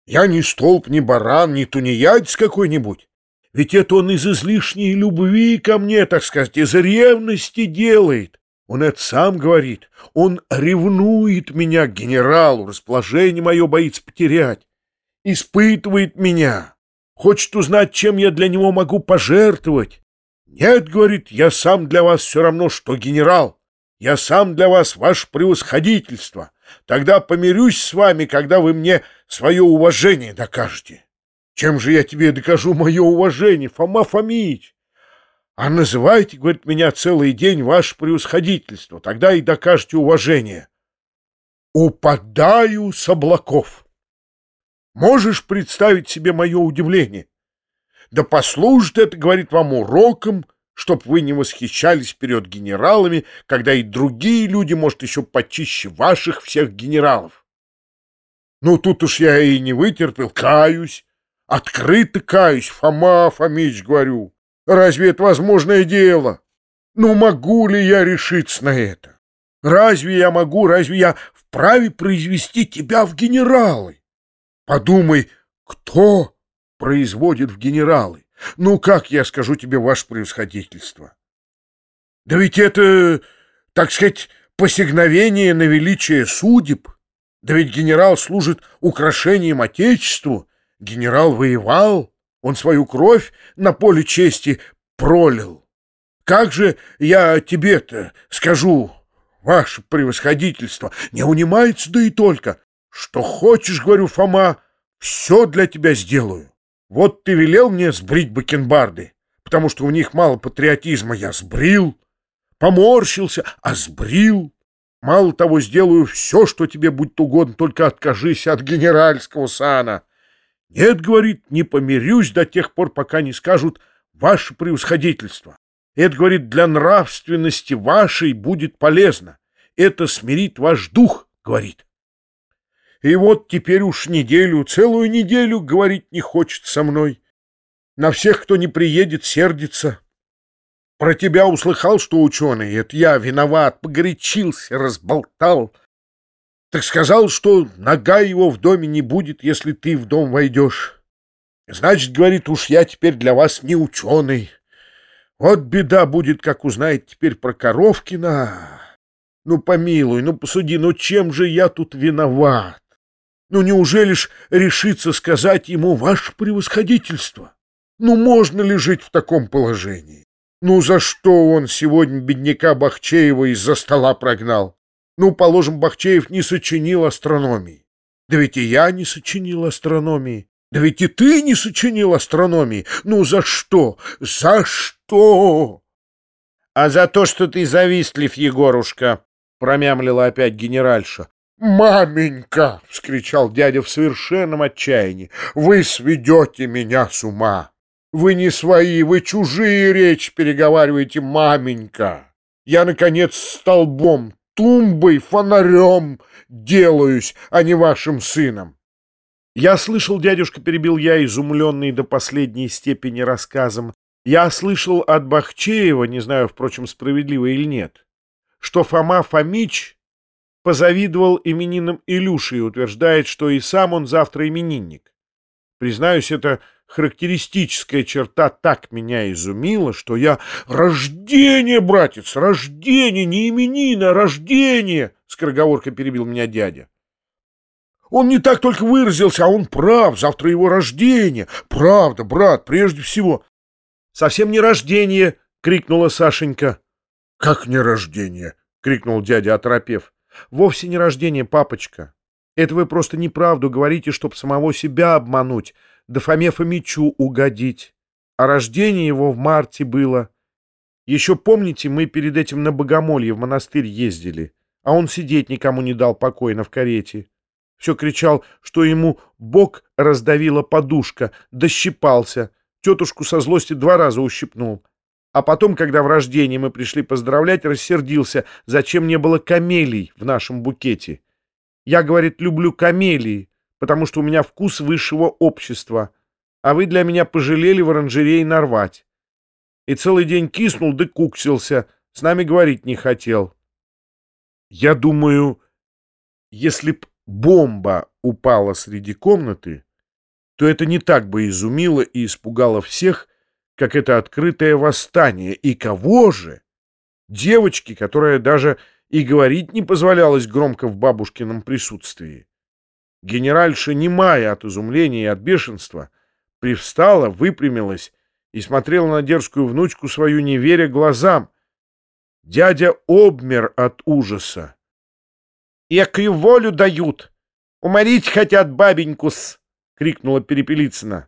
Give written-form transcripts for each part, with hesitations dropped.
Я не столб, не баран, не тунеядец какой-нибудь. Ведь это он из излишней любви ко мне, так сказать, из ревности делает. Он это сам говорит. Он ревнует меня к генералу, расположение мое боится потерять. Испытывает меня. Хочет узнать, чем я для него могу пожертвовать. Нет, говорит, я сам для вас все равно, что генерал. Я сам для вас ваше превосходительство. Тогда помирюсь с вами, когда вы мне свое уважение докажете. Чем же я тебе докажу мое уважение, Фома Фомич? А называйте, говорит, меня целый день ваше превосходительство, тогда и докажете уважение. Упадаю с облаков. Можешь представить себе мое удивление? Да послужит это, говорит, вам уроком, чтоб вы не восхищались перед генералами, когда и другие люди, может, еще почище ваших всех генералов. Ну, тут уж я и не вытерпел, каюсь, открыто каюсь, Фома Фомич, говорю. Разве это возможное дело? Ну, могу ли я решиться на это? Разве я могу, разве я вправе произвести тебя в генералы? Подумай, кто производит в генералы? Ну, как я скажу тебе, ваше превосходительство? Да ведь это, так сказать, посягновение на величие судеб. Да ведь генерал служит украшением Отечеству. Генерал воевал, он свою кровь на поле чести пролил. Как же я тебе-то скажу, ваше превосходительство, не унимается, да и только. Что хочешь, говорю, Фома, все для тебя сделаю. Вот ты велел мне сбрить бакенбарды, потому что у них мало патриотизма. Я сбрил, поморщился, а сбрил. Мало того, сделаю все, что тебе будет угодно, только откажись от генеральского сана. Нет, говорит, не помирюсь до тех пор, пока не скажут ваше превосходительство. Это, говорит, для нравственности вашей будет полезно. Это смирит ваш дух, говорит. И вот теперь уж неделю, целую неделю говорить не хочет со мной. На всех, кто не приедет, сердится. Про тебя услыхал, что ученый, это я виноват, погорячился, разболтал. Так сказал, что нога его в доме не будет, если ты в дом войдешь. Значит, говорит, уж я теперь для вас не ученый. Вот беда будет, как узнает теперь про Коровкина. Ну, помилуй, ну, посуди, ну, чем же я тут виноват? Ну, неужели ж решиться сказать ему ваше превосходительство? Ну, можно ли жить в таком положении? Ну, за что он сегодня бедняка Бахчеева из-за стола прогнал? Ну, положим, Бахчеев не сочинил астрономии. Да ведь и я не сочинил астрономии. Да ведь и ты не сочинил астрономии. Ну, за что? За что? А за то, что ты завистлив, Егорушка, промямлила опять генеральша. «Маменька!» — вскричал дядя в совершенном отчаянии. «Вы сведете меня с ума! Вы не свои, вы чужие речи переговариваете, маменька! Я, наконец, столбом, тумбой, фонарем делаюсь, а не вашим сыном!» «Я слышал, дядюшка, — перебил я, изумленный до последней степени рассказом, — я слышал от Бахчеева, не знаю, впрочем, справедливо или нет, что Фома Фомич позавидовал именинам Илюши и утверждает, что и сам он завтра именинник. Признаюсь, это характеристическая черта так меня изумила, что я... «Рождение, братец, рождение, не именины, а рождение!» — скороговоркой перебил меня дядя. «Он не так только выразился, а он прав, завтра его рождение. Правда, брат, прежде всего». «Совсем не рождение!» — крикнула Сашенька. «Как не рождение?» — крикнул дядя, оторопев. «Вовсе не рождение, папочка. Это вы просто неправду говорите, чтоб самого себя обмануть, да Фоме Фомичу угодить. А рождение его в марте было. Еще помните, мы перед этим на Богомолье в монастырь ездили, а он сидеть никому не дал покойно в карете. Все кричал, что ему бок раздавила подушка, дощипался. Тетушку со злости 2 раза ущипнул. А потом, когда в рождении мы пришли поздравлять, рассердился, зачем не было камелий в нашем букете. Я, говорит, люблю камелии, потому что у меня вкус высшего общества, а вы для меня пожалели в оранжерее нарвать. И целый день киснул да куксился, с нами говорить не хотел. Я думаю, если б бомба упала среди комнаты, то это не так бы изумило и испугало всех, как это открытое восстание. И кого же? Девочки, которая даже и говорить не позволялось громко в бабушкином присутствии. Генеральша, немая от изумления и от бешенства, привстала, выпрямилась и смотрела на дерзкую внучку свою, не веря глазам. Дядя обмер от ужаса. «Экую волю дают! Уморить хотят бабеньку-с!» — крикнула Перепелицына.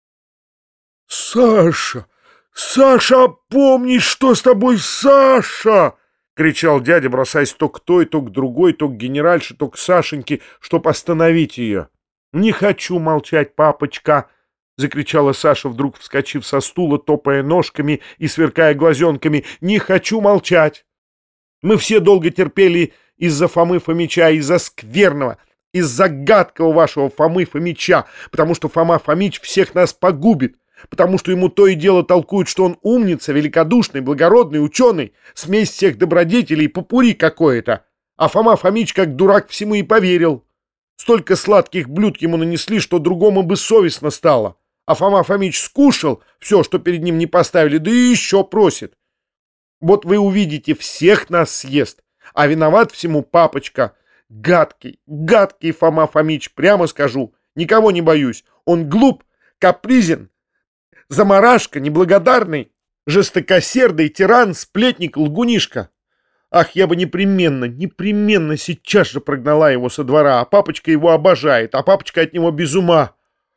«Саша! Саша, опомни, что с тобой, Саша!» — кричал дядя, бросаясь то к той, то к другой, то к генеральше, то к Сашеньке, чтоб остановить ее. «Не хочу молчать, папочка!» — закричала Саша, вдруг вскочив со стула, топая ножками и сверкая глазенками. «Не хочу молчать! Мы все долго терпели из-за Фомы Фомича, из-за скверного, из-за гадкого вашего Фомы Фомича, потому что Фома Фомич всех нас погубит, потому что ему то и дело толкуют, что он умница, великодушный, благородный, ученый, смесь всех добродетелей, попури какое-то. А Фома Фомич, как дурак, всему и поверил. Столько сладких блюд ему нанесли, что другому бы совестно стало. А Фома Фомич скушал все, что перед ним не поставили, да и еще просит. Вот вы увидите, всех нас съест, а виноват всему папочка. Гадкий, гадкий Фома Фомич, прямо скажу, никого не боюсь. Он глуп, капризен, заморашка, неблагодарный, жестокосердый, тиран, сплетник, лгунишка. Ах, я бы непременно сейчас же прогнала его со двора, а папочка его обожает, а папочка от него без ума.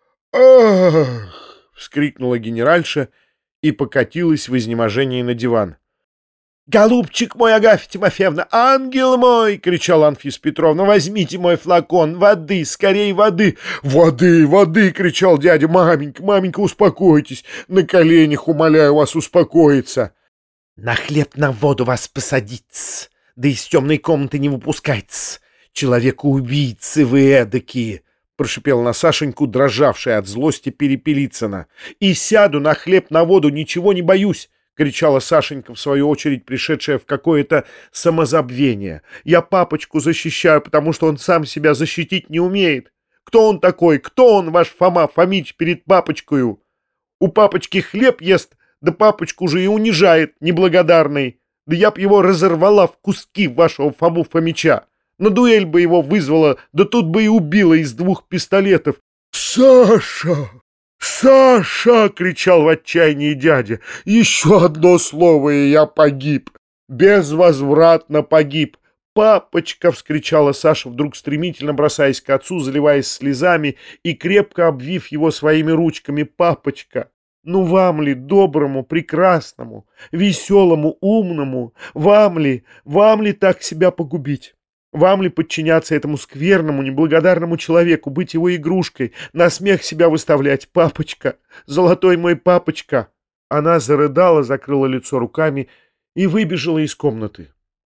«Ах!» — вскрикнула генеральша и покатилась в изнеможении на диван. «Голубчик мой, Агафья Тимофеевна, ангел мой!» — кричала Анфиса Петровна. «Возьмите мой флакон, воды, скорей воды!» «Воды, воды!» — кричал дядя. «Маменька, маменька, успокойтесь! На коленях умоляю вас успокоиться!» «На хлеб, на воду вас посадить, да из темной комнаты не выпускать! Человека-убийцы вы эдакие!» — прошипела на Сашеньку, дрожавшая от злости Перепелицына. «И сяду на хлеб, на воду, ничего не боюсь!» — кричала Сашенька, в свою очередь пришедшая в какое-то самозабвение. «Я папочку защищаю, потому что он сам себя защитить не умеет. Кто он такой? Кто он, ваш Фома Фомич, перед папочкою? У папочки хлеб ест, да папочку же и унижает, неблагодарный. Да я б его разорвала в куски, вашего Фому Фомича. На дуэль бы его вызвала, да тут бы и убила из 2 пистолетов». «Саша! Саша!» — кричал в отчаянии дядя. «Еще одно слово, и я погиб! Безвозвратно погиб!» «Папочка!» — вскричала Саша, вдруг стремительно бросаясь к отцу, заливаясь слезами и крепко обвив его своими ручками. «Папочка! Ну вам ли, доброму, прекрасному, веселому, умному, вам ли так себя погубить? Вам ли подчиняться этому скверному, неблагодарному человеку, быть его игрушкой, на смех себя выставлять? Папочка! Золотой мой папочка!» Она зарыдала, закрыла лицо руками и выбежала из комнаты.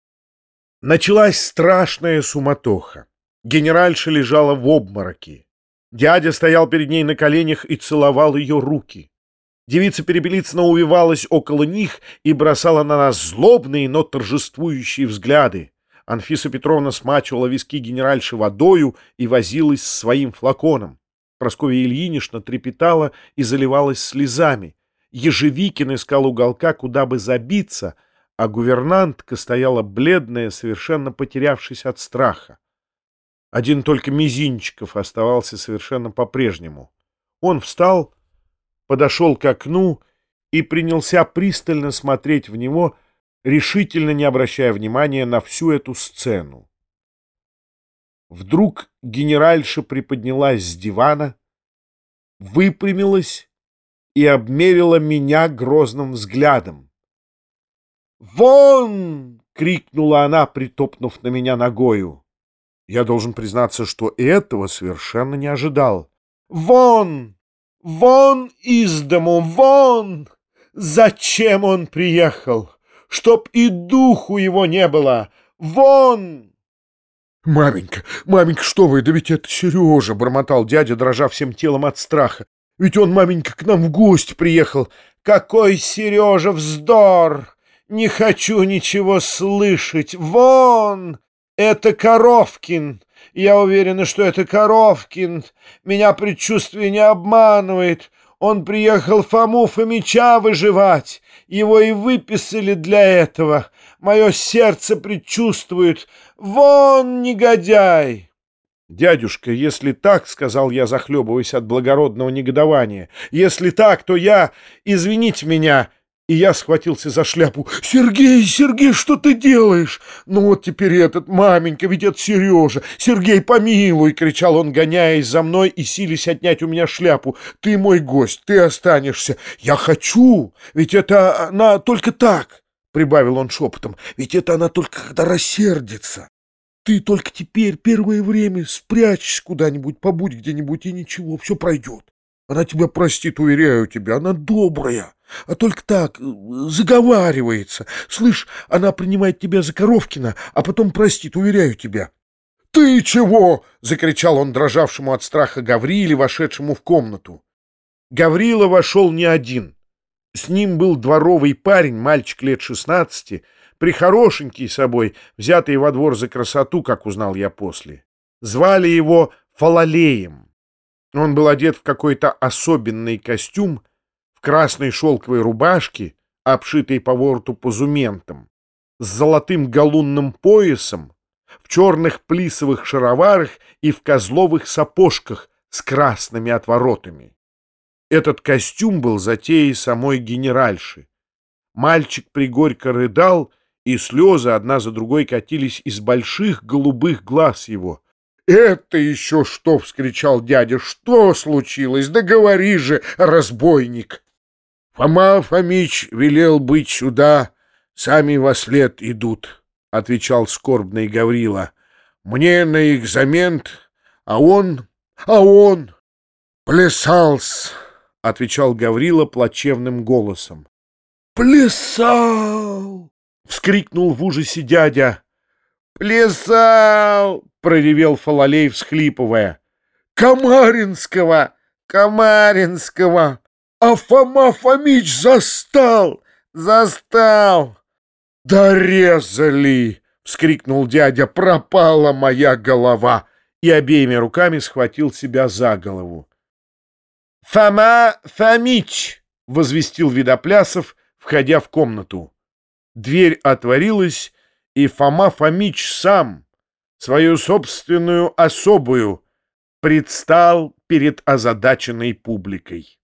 Началась страшная суматоха. Генеральша лежала в обмороке. Дядя стоял перед ней на коленях и целовал ее руки. Девица Перепелицына увивалась около них и бросала на нас злобные, но торжествующие взгляды. Анфиса Петровна смачивала виски генеральши водою и возилась с своим флаконом. Прасковья Ильинична трепетала и заливалась слезами. Ежевикин искал уголка, куда бы забиться, а гувернантка стояла бледная, совершенно потерявшись от страха. Один только Мизинчиков оставался совершенно по-прежнему. Он встал, подошел к окну и принялся пристально смотреть в него, решительно не обращая внимания на всю эту сцену. Вдруг генеральша приподнялась с дивана, выпрямилась и обмерила меня грозным взглядом. «Вон!» — крикнула она, притопнув на меня ногою. Я должен признаться, что этого совершенно не ожидал. «Вон! Вон из дому! Вон! Зачем он приехал? Чтоб и духу его не было! Вон!» «Маменька, маменька, что вы? Да ведь это Сережа!» — бормотал дядя, дрожа всем телом от страха. «Ведь он, маменька, к нам в гости приехал!» «Какой Сережа вздор! Не хочу ничего слышать! Вон! Это Коровкин! Я уверена, что это Коровкин. Меня предчувствие не обманывает. Он приехал Фому Фомича выживать. Его и выписали для этого. Мое сердце предчувствует. Вон негодяй!» «Дядюшка, если так, — сказал я, захлебываясь от благородного негодования, — если так, то я... Извините меня!» И я схватился за шляпу. «Сергей, Сергей, что ты делаешь? Ну вот теперь этот, маменька, ведь это Сережа! Сергей, помилуй!» — кричал он, гоняясь за мной и силясь отнять у меня шляпу. «Ты мой гость, ты останешься!» «Я хочу! Ведь это она только так!» — прибавил он шепотом. «Ведь это она только когда рассердится! Ты только теперь первое время спрячься куда-нибудь, побудь где-нибудь, и ничего, все пройдет. Она тебя простит, уверяю тебя, она добрая, а только так, заговаривается. Слышь, она принимает тебя за Коровкина, а потом простит, уверяю тебя». «Ты чего?» — закричал он дрожавшему от страха Гавриле, вошедшему в комнату. Гаврила вошел не один. С ним был дворовый парень, мальчик лет 16, прихорошенький собой, взятый во двор за красоту, как узнал я после. Звали его Фалалеем. Он был одет в какой-то особенный костюм, в красной шелковой рубашке, обшитой по вороту позументом, с золотым галунным поясом, в черных плисовых шароварах и в козловых сапожках с красными отворотами. Этот костюм был затеей самой генеральши. Мальчик пригорько рыдал, и слезы одна за другой катились из больших голубых глаз его. «Это еще что?» — вскричал дядя. «Что случилось? Да говори же, разбойник!» «Фома Фомич велел быть сюда, сами вослед идут», — отвечал скорбный Гаврила. «Мне на экзамент, а он плясал-с», — отвечал Гаврила плачевным голосом. «Плясал!» — вскрикнул в ужасе дядя. «Плясал!» — проревел Фалалей, всхлипывая. «Камаринского! Камаринского! А Фома Фомич застал! Застал!» «Дорезали!» — вскрикнул дядя. «Пропала моя голова!» И обеими руками схватил себя за голову. «Фома Фомич!» — возвестил Видоплясов, входя в комнату. Дверь отворилась, и Фома Фомич сам, свою собственную особую, предстал перед озадаченной публикой.